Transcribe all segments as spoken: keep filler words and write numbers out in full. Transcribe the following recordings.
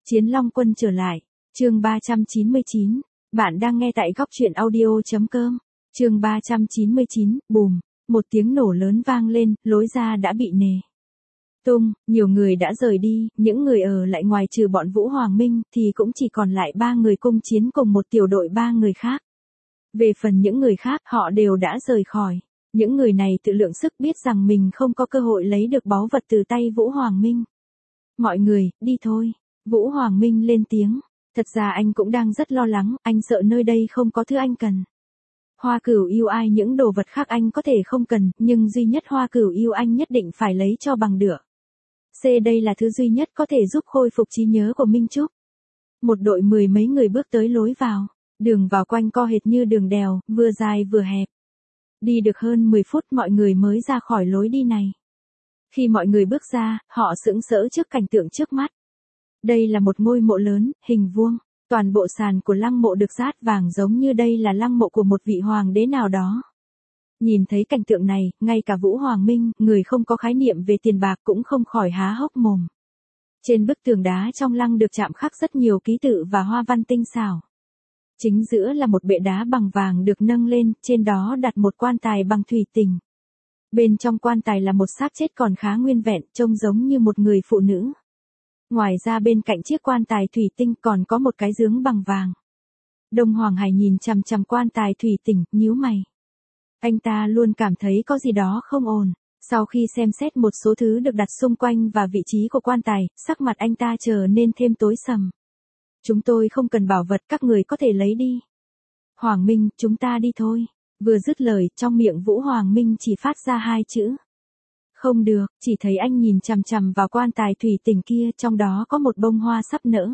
Chiến Long Quân trở lại. Chương ba trăm chín mươi chín. Bạn đang nghe tại góc truyện audio chấm com. Chương ba trăm chín mươi chín, bùm, một tiếng nổ lớn vang lên, lối ra đã bị nề tung, nhiều người đã rời đi, những người ở lại ngoài trừ bọn Vũ Hoàng Minh thì cũng chỉ còn lại ba người cung chiến cùng một tiểu đội ba người khác. Về phần những người khác, họ đều đã rời khỏi. Những người này tự lượng sức biết rằng mình không có cơ hội lấy được báu vật từ tay Vũ Hoàng Minh. Mọi người, đi thôi. Vũ Hoàng Minh lên tiếng. Thật ra anh cũng đang rất lo lắng, anh sợ nơi đây không có thứ anh cần. Hoa Cửu yêu ai những đồ vật khác anh có thể không cần, nhưng duy nhất Hoa Cửu yêu anh nhất định phải lấy cho bằng được. C đây là thứ duy nhất có thể giúp khôi phục trí nhớ của Minh Trúc. Một đội mười mấy người bước tới lối vào. Đường vào quanh co hệt như đường đèo, vừa dài vừa hẹp. Đi được hơn mười phút mọi người mới ra khỏi lối đi này. Khi mọi người bước ra, họ sững sỡ trước cảnh tượng trước mắt. Đây là một ngôi mộ lớn, hình vuông. Toàn bộ sàn của lăng mộ được dát vàng giống như đây là lăng mộ của một vị hoàng đế nào đó. Nhìn thấy cảnh tượng này, ngay cả Vũ Hoàng Minh, người không có khái niệm về tiền bạc cũng không khỏi há hốc mồm. Trên bức tường đá trong lăng được chạm khắc rất nhiều ký tự và hoa văn tinh xảo. Chính giữa là một bệ đá bằng vàng được nâng lên, trên đó đặt một quan tài bằng thủy tinh. Bên trong quan tài là một xác chết còn khá nguyên vẹn, trông giống như một người phụ nữ. Ngoài ra bên cạnh chiếc quan tài thủy tinh còn có một cái giếng bằng vàng. Đông Hoàng Hải nhìn chằm chằm quan tài thủy tinh, nhíu mày. Anh ta luôn cảm thấy có gì đó không ổn. Sau khi xem xét một số thứ được đặt xung quanh và vị trí của quan tài, sắc mặt anh ta trở nên thêm tối sầm. Chúng tôi không cần bảo vật, các người có thể lấy đi. Hoàng Minh, chúng ta đi thôi. Vừa dứt lời, trong miệng Vũ Hoàng Minh chỉ phát ra hai chữ. Không được, chỉ thấy anh nhìn chằm chằm vào quan tài thủy tinh kia, trong đó có một bông hoa sắp nở.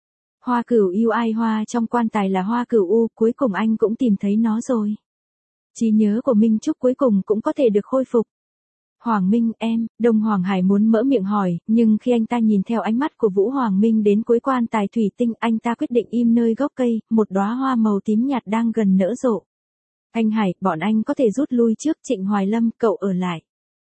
Hoa Cửu yêu ai hoa trong quan tài là Hoa Cửu u, cuối cùng anh cũng tìm thấy nó rồi. Trí nhớ của Minh Trúc cuối cùng cũng có thể được khôi phục. Hoàng Minh, em, Đông Hoàng Hải muốn mở miệng hỏi, nhưng khi anh ta nhìn theo ánh mắt của Vũ Hoàng Minh đến cuối quan tài thủy tinh, anh ta quyết định im nơi gốc cây, một đóa hoa màu tím nhạt đang gần nở rộ. Anh Hải, bọn anh có thể rút lui trước, Trịnh Hoài Lâm, cậu ở lại.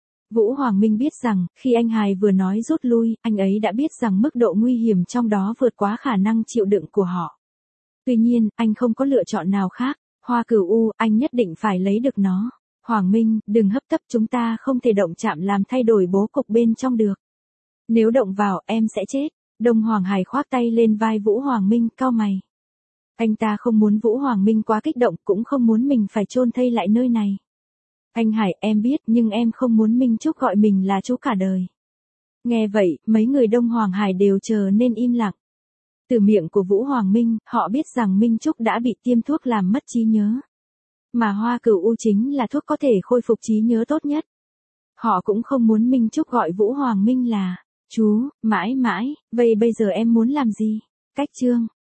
Vũ Hoàng Minh biết rằng, khi anh Hải vừa nói rút lui, anh ấy đã biết rằng mức độ nguy hiểm trong đó vượt quá khả năng chịu đựng của họ. Tuy nhiên, anh không có lựa chọn nào khác. Hoa Cửu u, anh nhất định phải lấy được nó. Hoàng Minh, đừng hấp tấp, chúng ta không thể động chạm làm thay đổi bố cục bên trong được. Nếu động vào, em sẽ chết. Đông Hoàng Hải khoác tay lên vai Vũ Hoàng Minh, cau mày. Anh ta không muốn Vũ Hoàng Minh quá kích động, cũng không muốn mình phải chôn thây lại nơi này. Anh Hải, em biết, nhưng em không muốn Minh Trúc gọi mình là chú cả đời. Nghe vậy, mấy người Đông Hoàng Hải đều trở nên im lặng. Từ miệng của Vũ Hoàng Minh, họ biết rằng Minh Trúc đã bị tiêm thuốc làm mất trí nhớ. Mà Hoa Cửu u chính là thuốc có thể khôi phục trí nhớ tốt nhất. Họ cũng không muốn Minh Trúc gọi Vũ Hoàng Minh là chú, mãi mãi, vậy bây giờ em muốn làm gì? Cách chương.